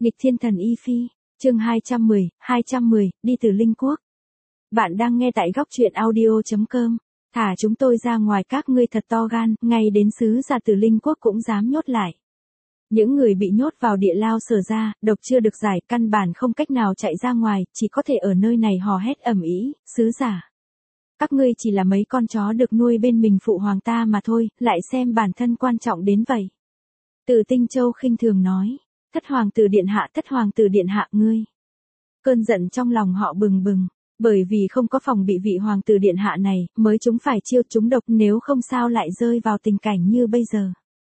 Nghịch thiên thần Y Phi, chương 210, đi từ Linh Quốc. Bạn đang nghe tại góc truyện audio.com. Thả chúng tôi ra ngoài, các ngươi thật to gan, ngay đến sứ giả từ Linh Quốc cũng dám nhốt lại. Những người bị nhốt vào địa lao Sở ra, độc chưa được giải, căn bản không cách nào chạy ra ngoài, chỉ có thể ở nơi này hò hét ầm ĩ, sứ giả. Các ngươi chỉ là mấy con chó được nuôi bên mình phụ hoàng ta mà thôi, lại xem bản thân quan trọng đến vậy. Từ Tinh Châu khinh thường nói, thất hoàng tử điện hạ ngươi. Cơn giận trong lòng họ bừng bừng, bởi vì không có phòng bị vị hoàng tử điện hạ này, mới chúng phải chiêu chúng độc, nếu không sao lại rơi vào tình cảnh như bây giờ.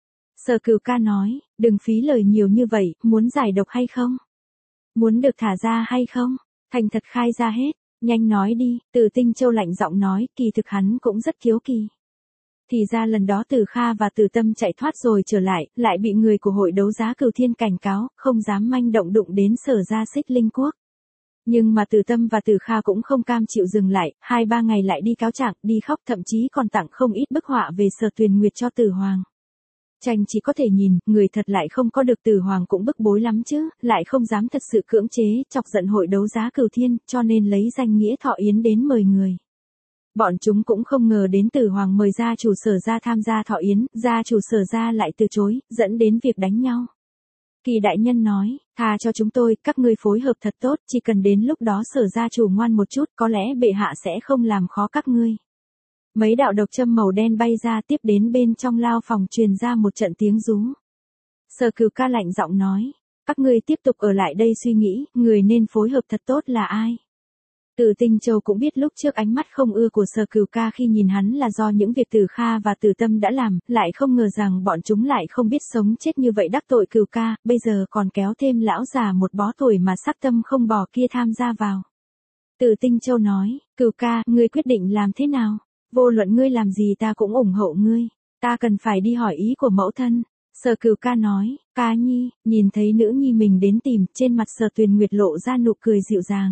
Sở Cửu Ca nói, đừng phí lời nhiều như vậy, muốn giải độc hay không? Muốn được thả ra hay không? Thành thật khai ra hết, nhanh nói đi. Từ Tinh Châu lạnh giọng nói, kỳ thực hắn cũng rất kiếu kỳ. Thì ra lần đó Từ Kha và Từ Tâm chạy thoát rồi trở lại bị người của hội đấu giá Cửu Thiên cảnh cáo, không dám manh động đụng đến Sở ra Xích Linh Quốc. Nhưng mà Từ Tâm và Từ Kha cũng không cam chịu dừng lại, 2-3 ngày lại đi cáo trạng, đi khóc, thậm chí còn tặng không ít bức họa về Sở Tuyền Nguyệt cho Tử Hoàng. Tranh chỉ có thể nhìn, người thật lại không có được. Tử Hoàng cũng bức bối lắm chứ, lại không dám thật sự cưỡng chế, chọc giận hội đấu giá Cửu Thiên, cho nên lấy danh nghĩa thọ yến đến mời người. Bọn chúng cũng không ngờ đến Tử Hoàng mời gia chủ Sở ra tham gia thọ yến, gia chủ Sở ra lại từ chối, dẫn đến việc đánh nhau. Kỳ đại nhân nói, tha cho chúng tôi, các ngươi phối hợp thật tốt, chỉ cần đến lúc đó Sở gia chủ ngoan một chút, có lẽ bệ hạ sẽ không làm khó các ngươi. Mấy đạo độc châm màu đen bay ra, tiếp đến bên trong lao phòng truyền ra một trận tiếng rú. Sở Cửu Ca lạnh giọng nói, các ngươi tiếp tục ở lại đây suy nghĩ, người nên phối hợp thật tốt là ai. Từ Tinh Châu cũng biết lúc trước ánh mắt không ưa của Sở Cửu Ca khi nhìn hắn là do những việc Từ Kha và Từ Tâm đã làm, lại không ngờ rằng bọn chúng lại không biết sống chết như vậy đắc tội Cửu Ca, bây giờ còn kéo thêm lão già một bó tuổi mà sắc tâm không bỏ kia tham gia vào. Từ Tinh Châu nói, Cửu Ca, ngươi quyết định làm thế nào? Vô luận ngươi làm gì ta cũng ủng hộ ngươi, ta cần phải đi hỏi ý của mẫu thân. Sở Cửu Ca nói, Ca Nhi, nhìn thấy nữ nhi mình đến tìm, trên mặt Sở Tuyền Nguyệt lộ ra nụ cười dịu dàng.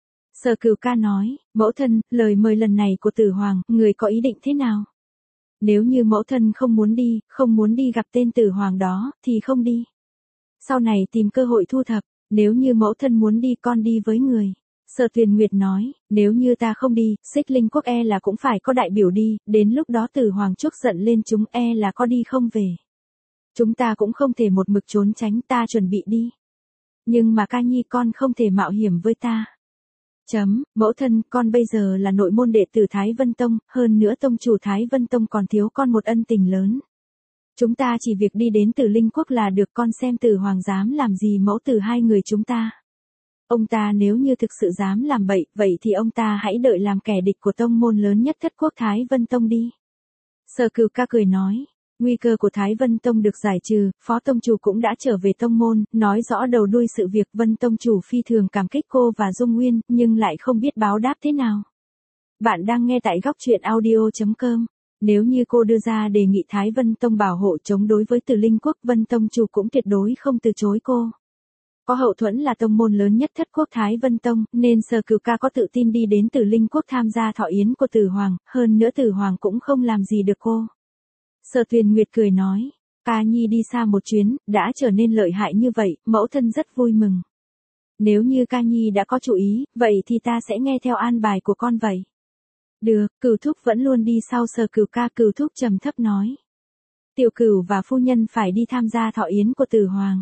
Sở Cửu Ca nói, mẫu thân, lời mời lần này của Tử Hoàng, người có ý định thế nào? Nếu như mẫu thân không muốn đi gặp tên Tử Hoàng đó, thì không đi. Sau này tìm cơ hội thu thập, nếu như mẫu thân muốn đi con đi với người. Sở Tuyền Nguyệt nói, nếu như ta không đi, Xích Linh Quốc e là cũng phải có đại biểu đi, đến lúc đó Tử Hoàng chuốc giận lên chúng e là có đi không về. Chúng ta cũng không thể một mực trốn tránh, ta chuẩn bị đi. Nhưng mà Ca Nhi con không thể mạo hiểm với ta. Mẫu thân, con bây giờ là nội môn đệ tử Thái Vân Tông, hơn nữa tông chủ Thái Vân Tông còn thiếu con một ân tình lớn. Chúng ta chỉ việc đi đến Từ Linh Quốc là được, con xem Tử Hoàng dám làm gì mẫu tử hai người chúng ta. Ông ta nếu như thực sự dám làm bậy, vậy thì ông ta hãy đợi làm kẻ địch của tông môn lớn nhất thất quốc Thái Vân Tông đi. Sở Cửu Ca cười nói, nguy cơ của Thái Vân Tông được giải trừ, phó tông chủ cũng đã trở về tông môn, nói rõ đầu đuôi sự việc. Vân tông chủ phi thường cảm kích cô và Dung Nguyên, nhưng lại không biết báo đáp thế nào. Bạn đang nghe tại góc truyện audio.com. Nếu như cô đưa ra đề nghị Thái Vân Tông bảo hộ chống đối với Từ Linh Quốc, Vân tông chủ cũng tuyệt đối không từ chối cô. Có hậu thuẫn là tông môn lớn nhất thất quốc Thái Vân Tông, nên Sở Cửu Ca có tự tin đi đến Từ Linh Quốc tham gia thọ yến của Tử Hoàng, hơn nữa Tử Hoàng cũng không làm gì được cô. Sở Tuyền Nguyệt cười nói, Ca Nhi đi xa một chuyến, đã trở nên lợi hại như vậy, mẫu thân rất vui mừng. Nếu như Ca Nhi đã có chủ ý, vậy thì ta sẽ nghe theo an bài của con vậy. Được, Cửu thúc vẫn luôn đi sau Sở Cửu Ca. Cửu thúc trầm thấp nói, Tiểu Cửu và phu nhân phải đi tham gia thọ yến của Tử Hoàng.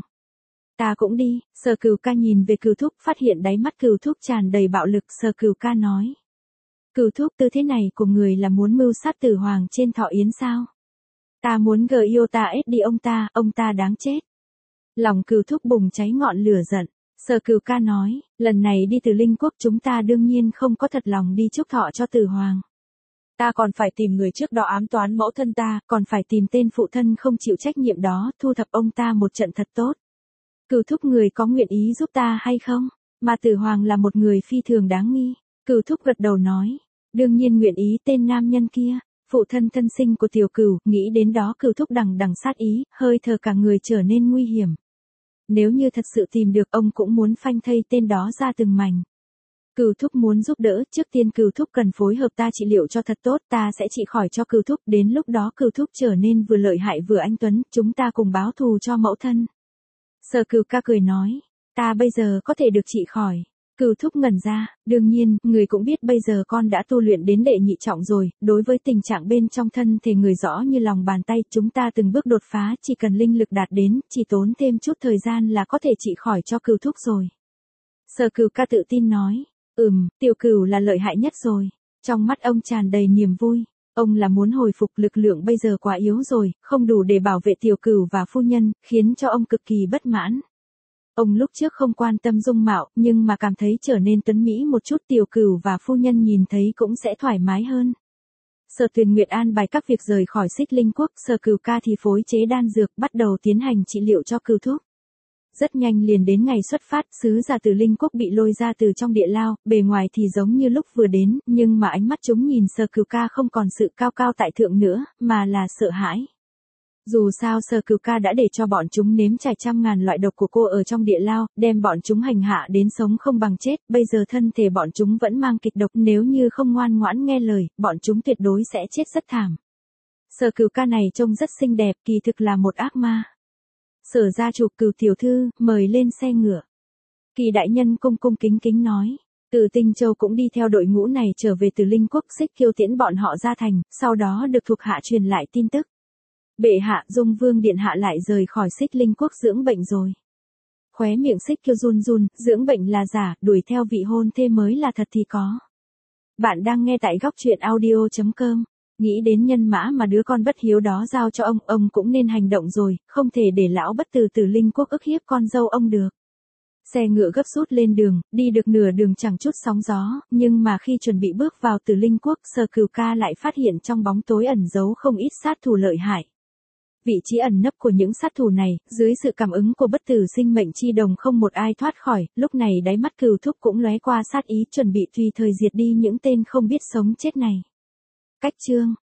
Ta cũng đi. Sở Cửu Ca nhìn về Cửu thúc, phát hiện đáy mắt Cửu thúc tràn đầy bạo lực. Sở Cửu Ca nói, Cửu thúc, tư thế này của người là muốn mưu sát Tử Hoàng trên thọ yến sao? Ta muốn đi ông ta đáng chết. Lòng Cửu thúc bùng cháy ngọn lửa giận. Sở Cửu Ca nói, lần này đi Từ Linh Quốc chúng ta đương nhiên không có thật lòng đi chúc thọ cho Tử Hoàng. Ta còn phải tìm người trước đó ám toán mẫu thân ta, còn phải tìm tên phụ thân không chịu trách nhiệm đó, thu thập ông ta một trận thật tốt. Cửu thúc, người có nguyện ý giúp ta hay không? Mà Tử Hoàng là một người phi thường đáng nghi. Cửu thúc gật đầu nói, đương nhiên nguyện ý. Tên nam nhân kia, phụ thân thân sinh của Tiểu Cửu, nghĩ đến đó Cửu thúc đằng sát ý, hơi thở cả người trở nên nguy hiểm. Nếu như thật sự tìm được, ông cũng muốn phanh thây tên đó ra từng mảnh. Cửu thúc muốn giúp đỡ, trước tiên Cửu thúc cần phối hợp ta trị liệu cho thật tốt, ta sẽ trị khỏi cho Cửu thúc, đến lúc đó Cửu thúc trở nên vừa lợi hại vừa anh tuấn, chúng ta cùng báo thù cho mẫu thân. Sở Cửu Ca cười nói, Ta bây giờ có thể được trị khỏi. Cửu thúc ngẩn ra, đương nhiên, người cũng biết bây giờ con đã tu luyện đến đệ nhị trọng rồi, đối với tình trạng bên trong thân thể người rõ như lòng bàn tay, chúng ta từng bước đột phá, chỉ cần linh lực đạt đến, chỉ tốn thêm chút thời gian là có thể trị khỏi cho Cửu thúc rồi. Sở Cửu ca tự tin nói, Tiểu Cửu là lợi hại nhất rồi. Trong mắt ông tràn đầy niềm vui. Ông là muốn hồi phục lực lượng bây giờ quá yếu rồi, không đủ để bảo vệ Tiểu Cửu và phu nhân, khiến cho ông cực kỳ bất mãn. Ông lúc trước không quan tâm dung mạo, nhưng mà cảm thấy trở nên tuấn mỹ một chút, Tiểu Cửu và phu nhân nhìn thấy cũng sẽ thoải mái hơn. Sở Tuyền Nguyệt an bài các việc rời khỏi Xích Linh Quốc, Sở Cửu ca thì phối chế đan dược, bắt đầu tiến hành trị liệu cho Cửu thúc. Rất nhanh liền đến ngày xuất phát, sứ giả Tử Linh Quốc bị lôi ra từ trong địa lao, bề ngoài thì giống như lúc vừa đến, nhưng mà ánh mắt chúng nhìn Sở Cửu ca không còn sự cao cao tại thượng nữa, mà là sợ hãi. Dù sao Sở Cửu ca đã để cho bọn chúng nếm trải trăm ngàn loại độc của cô ở trong địa lao, đem bọn chúng hành hạ đến sống không bằng chết, bây giờ thân thể bọn chúng vẫn mang kịch độc, nếu như không ngoan ngoãn nghe lời, bọn chúng tuyệt đối sẽ chết rất thảm. Sở Cửu ca này trông rất xinh đẹp, kỳ thực là một ác ma. Sở gia chủ, Cửu tiểu thư, mời lên xe ngựa. Kỳ đại nhân cung cung kính kính nói. Từ Tinh Châu cũng đi theo đội ngũ này trở về từ Linh Quốc, Xích Kiêu tiễn bọn họ ra thành, sau đó được thuộc hạ truyền lại tin tức. Bệ hạ, Dung Vương điện hạ lại rời khỏi Xích Linh Quốc dưỡng bệnh rồi. Khóe miệng Xích Kiêu run run, dưỡng bệnh là giả, đuổi theo vị hôn thê mới là thật thì có. Bạn đang nghe tại góc truyện audio.com. Nghĩ đến nhân mã mà đứa con bất hiếu đó giao cho ông cũng nên hành động rồi, không thể để lão bất tử Tử Linh Quốc ức hiếp con dâu ông được. Xe ngựa gấp rút lên đường, đi được nửa đường chẳng chút sóng gió, nhưng mà khi chuẩn bị bước vào Tử Linh Quốc, Sở Cửu ca lại phát hiện trong bóng tối ẩn giấu không ít sát thủ lợi hại. Vị trí ẩn nấp của những sát thủ này, dưới sự cảm ứng của bất tử sinh mệnh chi đồng không một ai thoát khỏi, lúc này đáy mắt Cửu thúc cũng lóe qua sát ý chuẩn bị tùy thời diệt đi những tên không biết sống chết này. Cách chương